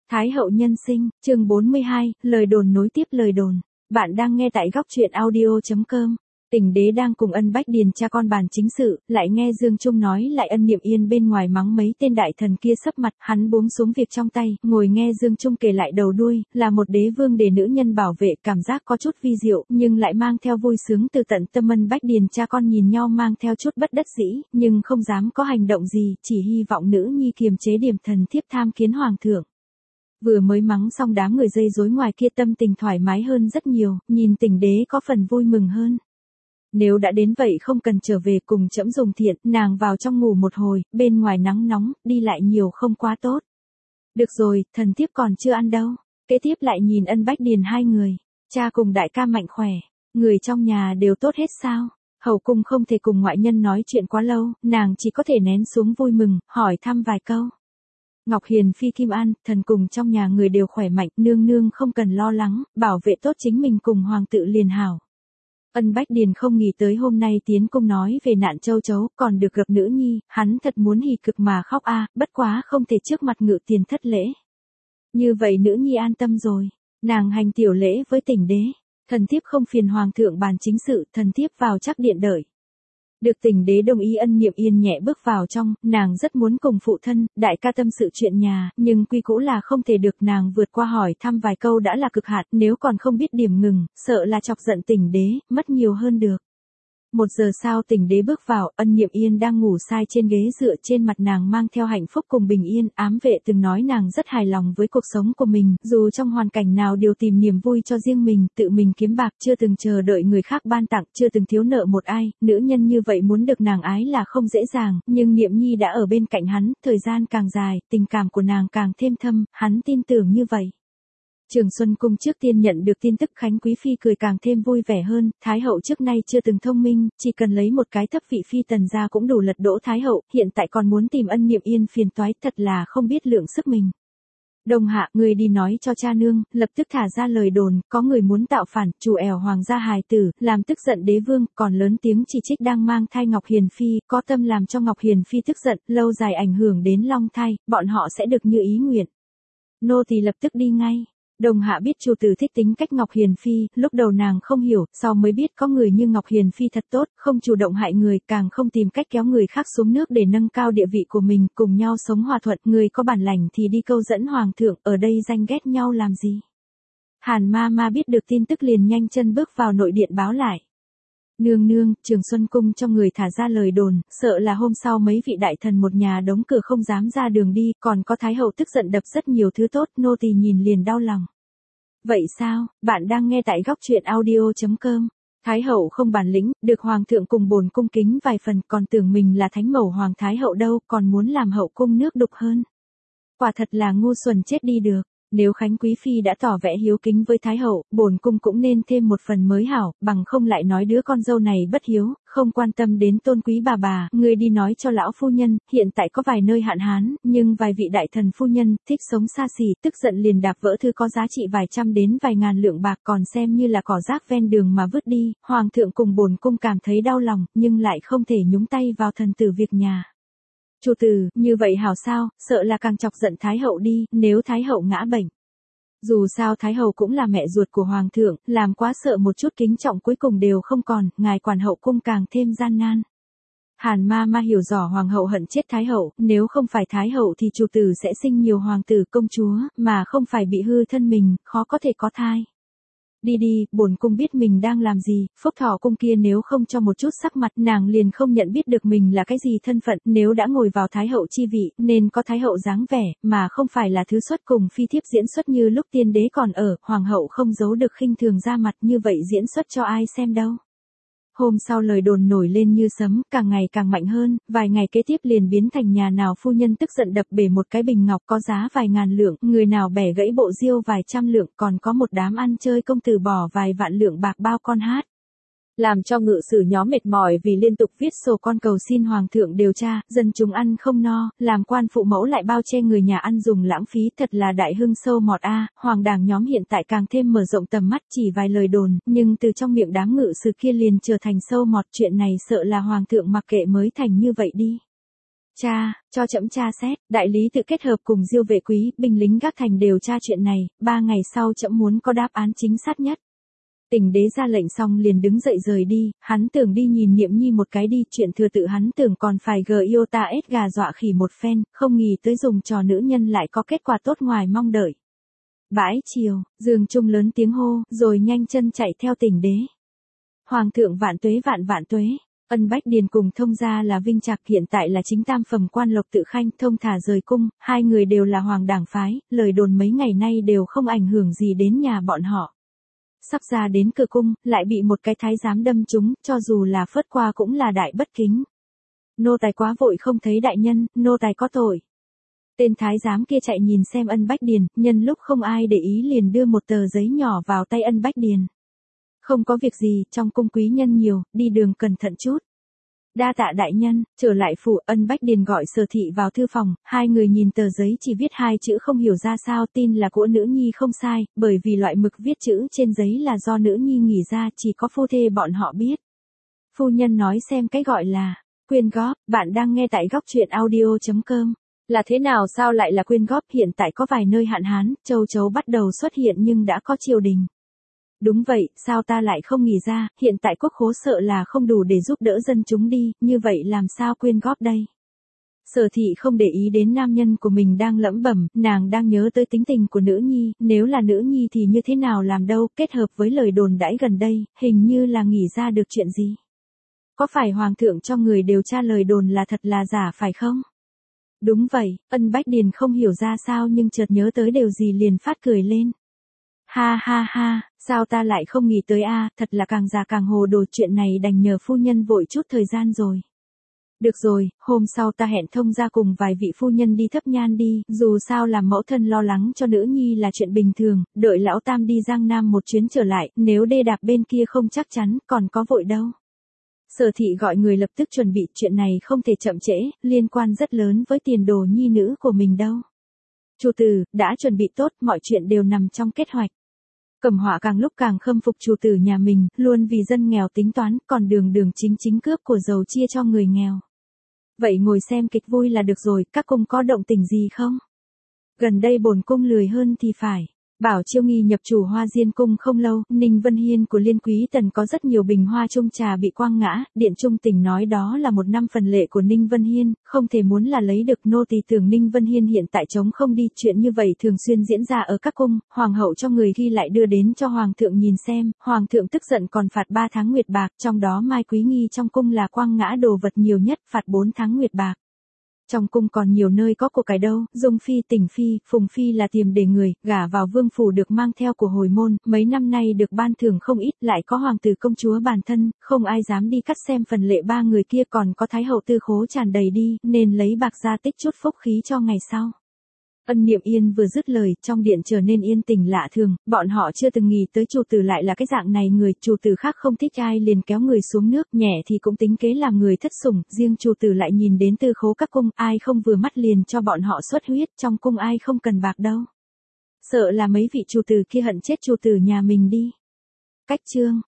Thái hậu nhân sinh, chương 42, lời đồn nối tiếp lời đồn. Bạn đang nghe tại góc truyện audio.com. Tỉnh đế đang cùng Ân Bách Điền cha con bàn chính sự, lại nghe Dương Trung nói lại Ân Niệm Yên bên ngoài mắng mấy tên đại thần kia sấp mặt, hắn buông xuống việc trong tay, ngồi nghe Dương Trung kể lại đầu đuôi, là một đế vương để nữ nhân bảo vệ, cảm giác có chút vi diệu, nhưng lại mang theo vui sướng từ tận tâm. Ân Bách Điền cha con nhìn nhau mang theo chút bất đắc dĩ, nhưng không dám có hành động gì, chỉ hy vọng nữ nhi kiềm chế điểm thần thiếp tham kiến hoàng thượng. Vừa mới mắng xong đám người dây rối ngoài kia tâm tình thoải mái hơn rất nhiều, nhìn Tỉnh đế có phần vui mừng hơn. Nếu đã đến vậy không cần trở về cùng trẫm dùng thiện, nàng vào trong ngủ một hồi, bên ngoài nắng nóng, đi lại nhiều không quá tốt. Được rồi, thần thiếp còn chưa ăn đâu. Kế tiếp lại nhìn Ân Bách Điền hai người, cha cùng đại ca mạnh khỏe, người trong nhà đều tốt hết sao? Hậu cung không thể cùng ngoại nhân nói chuyện quá lâu, nàng chỉ có thể nén xuống vui mừng, hỏi thăm vài câu. Ngọc Hiền Phi Kim An, thần cùng trong nhà người đều khỏe mạnh, nương nương không cần lo lắng, bảo vệ tốt chính mình cùng hoàng tự liền hảo. Ân Bách Điền không nghĩ tới hôm nay tiến cung nói về nạn châu chấu, còn được gặp nữ nhi, hắn thật muốn hỉ cực mà khóc bất quá không thể trước mặt Ngự Tiền thất lễ. Như vậy nữ nhi an tâm rồi, nàng hành tiểu lễ với Tỉnh đế, thần thiếp không phiền hoàng thượng bàn chính sự, thần thiếp vào chắc điện đợi. Được Tỉnh đế đồng ý. Ân Niệm Yên nhẹ bước vào trong, nàng rất muốn cùng phụ thân, đại ca tâm sự chuyện nhà, nhưng quy cũ là không thể được, nàng vượt qua hỏi thăm vài câu đã là cực hạn, nếu còn không biết điểm ngừng, sợ là chọc giận Tỉnh đế, mất nhiều hơn được. 1 giờ sau Tỉnh đế bước vào, Ân Niệm Yên đang ngủ sai trên ghế dựa, trên mặt nàng mang theo hạnh phúc cùng bình yên, ám vệ từng nói nàng rất hài lòng với cuộc sống của mình, dù trong hoàn cảnh nào đều tìm niềm vui cho riêng mình, tự mình kiếm bạc, chưa từng chờ đợi người khác ban tặng, chưa từng thiếu nợ một ai, nữ nhân như vậy muốn được nàng ái là không dễ dàng, nhưng Niệm Nhi đã ở bên cạnh hắn, thời gian càng dài, tình cảm của nàng càng thêm thâm, hắn tin tưởng như vậy. Trường Xuân Cung trước tiên nhận được tin tức Khánh Quý Phi cười càng thêm vui vẻ hơn, Thái hậu trước nay chưa từng thông minh, chỉ cần lấy một cái thấp vị phi tần ra cũng đủ lật đổ Thái hậu, hiện tại còn muốn tìm Ân Niệm Yên phiền toái, thật là không biết lượng sức mình. Đồng hạ, người đi nói cho cha nương, lập tức thả ra lời đồn, có người muốn tạo phản, trù ẻo hoàng gia hài tử, làm tức giận đế vương, còn lớn tiếng chỉ trích đang mang thai Ngọc Hiền Phi, có tâm làm cho Ngọc Hiền Phi tức giận, lâu dài ảnh hưởng đến long thai, bọn họ sẽ được như ý nguyện. Nô tỳ lập tức đi ngay. Đồng hạ biết chủ tử thích tính cách Ngọc Hiền Phi, lúc đầu nàng không hiểu, sau mới biết có người như Ngọc Hiền Phi thật tốt, không chủ động hại người, càng không tìm cách kéo người khác xuống nước để nâng cao địa vị của mình, cùng nhau sống hòa thuận, người có bản lành thì đi câu dẫn hoàng thượng, ở đây danh ghét nhau làm gì. Hàn ma biết được tin tức liền nhanh chân bước vào nội điện báo lại. Nương nương, Trường Xuân Cung cho người thả ra lời đồn, sợ là hôm sau mấy vị đại thần một nhà đóng cửa không dám ra đường đi, còn có Thái hậu tức giận đập rất nhiều thứ tốt, nô tỳ nhìn liền đau lòng. Vậy sao, bạn đang nghe tại góc truyện audio.com. Thái hậu không bản lĩnh, được hoàng thượng cùng bồn cung kính vài phần, còn tưởng mình là thánh mẫu hoàng thái hậu đâu, còn muốn làm hậu cung nước đục hơn. Quả thật là ngu xuẩn chết đi được. Nếu Khánh Quý Phi đã tỏ vẻ hiếu kính với Thái hậu, bổn cung cũng nên thêm một phần mới hảo, bằng không lại nói đứa con dâu này bất hiếu, không quan tâm đến tôn quý bà, người đi nói cho lão phu nhân, hiện tại có vài nơi hạn hán, nhưng vài vị đại thần phu nhân, thích sống xa xỉ, tức giận liền đạp vỡ thứ có giá trị vài trăm đến vài ngàn lượng bạc còn xem như là cỏ rác ven đường mà vứt đi, hoàng thượng cùng bổn cung cảm thấy đau lòng, nhưng lại không thể nhúng tay vào thần tử việc nhà. Chủ tử, như vậy hảo sao, sợ là càng chọc giận Thái hậu đi, nếu Thái hậu ngã bệnh. Dù sao Thái hậu cũng là mẹ ruột của hoàng thượng, làm quá sợ một chút kính trọng cuối cùng đều không còn, ngài quản hậu cung càng thêm gian nan. Hàn ma hiểu rõ hoàng hậu hận chết Thái hậu, nếu không phải Thái hậu thì chủ tử sẽ sinh nhiều hoàng tử công chúa, mà không phải bị hư thân mình, khó có thể có thai. Đi, bổn cung biết mình đang làm gì, Phúc Thọ cung kia nếu không cho một chút sắc mặt nàng liền không nhận biết được mình là cái gì thân phận, nếu đã ngồi vào Thái hậu chi vị, nên có Thái hậu dáng vẻ, mà không phải là thứ xuất cùng phi thiếp diễn xuất như lúc tiên đế còn ở, hoàng hậu không giấu được khinh thường ra mặt như vậy diễn xuất cho ai xem đâu. Hôm sau lời đồn nổi lên như sấm, càng ngày càng mạnh hơn, vài ngày kế tiếp liền biến thành nhà nào phu nhân tức giận đập bể một cái bình ngọc có giá vài ngàn lượng, người nào bẻ gãy bộ diêu vài trăm lượng, còn có một đám ăn chơi công tử bỏ vài vạn lượng bạc bao con hát. Làm cho ngự sử nhóm mệt mỏi vì liên tục viết sổ con cầu xin hoàng thượng điều tra, dân chúng ăn không no, làm quan phụ mẫu lại bao che người nhà ăn dùng lãng phí, thật là đại hưng sâu mọt hoàng đảng nhóm hiện tại càng thêm mở rộng tầm mắt, chỉ vài lời đồn, nhưng từ trong miệng đám ngự sử kia liền trở thành sâu mọt, chuyện này sợ là hoàng thượng mặc kệ mới thành như vậy đi. Cha, cho trẫm tra xét, đại lý tự kết hợp cùng Diêu Vệ Quý, binh lính gác thành đều tra chuyện này, 3 ngày sau trẫm muốn có đáp án chính xác nhất. Tỉnh đế ra lệnh xong liền đứng dậy rời đi, hắn tưởng đi nhìn Niệm Nhi một cái đi, chuyện thừa tự hắn tưởng còn phải Iota ết gà dọa khỉ một phen, không nghĩ tới dùng trò nữ nhân lại có kết quả tốt ngoài mong đợi. Bãi chiều, Dương Trung lớn tiếng hô, rồi nhanh chân chạy theo tỉnh đế. Hoàng thượng vạn tuế vạn vạn tuế. Ân Bách Điền cùng Thông gia là Vinh Trạc, hiện tại là chính tam phẩm quan Lộc Tự Khanh, Thông thả rời cung, hai người đều là hoàng đảng phái, lời đồn mấy ngày nay đều không ảnh hưởng gì đến nhà bọn họ. Sắp ra đến cửa cung, lại bị một cái thái giám đâm trúng, cho dù là phớt qua cũng là đại bất kính. Nô tài quá vội không thấy đại nhân, nô tài có tội. Tên thái giám kia chạy nhìn xem Ân Bách Điền, nhân lúc không ai để ý liền đưa một tờ giấy nhỏ vào tay Ân Bách Điền. Không có việc gì, trong cung quý nhân nhiều, đi đường cẩn thận chút. Đa tạ đại nhân, trở lại phủ. Ân Bách Điền gọi Sở Thị vào thư phòng, hai người nhìn tờ giấy chỉ viết hai chữ không hiểu ra sao, tin là của nữ nhi không sai, bởi vì loại mực viết chữ trên giấy là do nữ nhi nghỉ ra, chỉ có phu thê bọn họ biết. Phu nhân nói xem cái gọi là quyên góp, bạn đang nghe tại góc truyện audio.com. Là thế nào, sao lại là quyên góp? Hiện tại có vài nơi hạn hán, châu chấu bắt đầu xuất hiện nhưng đã có triều đình. Đúng vậy, sao ta lại không nghĩ ra, hiện tại quốc khố sợ là không đủ để giúp đỡ dân chúng đi, như vậy làm sao quyên góp đây? Sở Thị không để ý đến nam nhân của mình đang lẩm bẩm, nàng đang nhớ tới tính tình của nữ nhi, nếu là nữ nhi thì như thế nào làm đâu, kết hợp với lời đồn đãi gần đây, hình như là nghĩ ra được chuyện gì. Có phải hoàng thượng cho người điều tra lời đồn là thật là giả phải không? Đúng vậy, Ân Bách Điền không hiểu ra sao nhưng chợt nhớ tới điều gì liền phát cười lên. Ha ha ha, sao ta lại không nghĩ tới a, thật là càng già càng hồ đồ, chuyện này đành nhờ phu nhân vội chút thời gian rồi. Được rồi, hôm sau ta hẹn Thông gia cùng vài vị phu nhân đi thắp nhang đi, dù sao làm mẫu thân lo lắng cho nữ nhi là chuyện bình thường, đợi lão tam đi Giang Nam một chuyến trở lại, nếu đê đạp bên kia không chắc chắn, còn có vội đâu. Sở Thị gọi người lập tức chuẩn bị, chuyện này không thể chậm trễ, liên quan rất lớn với tiền đồ nhi nữ của mình đâu. Chủ tử, đã chuẩn bị tốt, mọi chuyện đều nằm trong kế hoạch. Cẩm Họa càng lúc càng khâm phục chủ tử nhà mình, luôn vì dân nghèo tính toán, còn đường đường chính chính cướp của giàu chia cho người nghèo. Vậy ngồi xem kịch vui là được rồi, các cung có động tình gì không? Gần đây bổn cung lười hơn thì phải. Bảo Chiêu Nghi nhập chủ Hoa Diên cung không lâu, Ninh Vân Hiên của Liên Quý Tần có rất nhiều bình hoa trung trà bị quăng ngã, Điện Trung Tỉnh nói đó là một năm phần lệ của Ninh Vân Hiên, không thể muốn là lấy được, nô tỳ tưởng Ninh Vân Hiên hiện tại trống không đi, chuyện như vậy thường xuyên diễn ra ở các cung, hoàng hậu cho người ghi lại đưa đến cho hoàng thượng nhìn xem, hoàng thượng tức giận còn phạt 3 tháng nguyệt bạc, trong đó Mai Quý Nghi trong cung là quăng ngã đồ vật nhiều nhất, phạt 4 tháng nguyệt bạc. Trong cung còn nhiều nơi có của cải đâu, Dung Phi, Tình Phi, Phùng Phi là tiềm để người, gả vào vương phủ được mang theo của hồi môn, mấy năm nay được ban thưởng không ít, lại có hoàng tử công chúa bản thân, không ai dám đi cắt xem phần lệ ba người kia, còn có thái hậu tư khố tràn đầy đi, nên lấy bạc ra tích chút phúc khí cho ngày sau. Ân Niệm Yên vừa dứt lời, trong điện trở nên yên tĩnh lạ thường, bọn họ chưa từng nghĩ tới chủ tử lại là cái dạng này người, chủ tử khác không thích ai liền kéo người xuống nước, nhẹ thì cũng tính kế làm người thất sủng, riêng chủ tử lại nhìn đến tư khố các cung, ai không vừa mắt liền cho bọn họ xuất huyết, trong cung ai không cần bạc đâu. Sợ là mấy vị chủ tử kia hận chết chủ tử nhà mình đi. Cách chương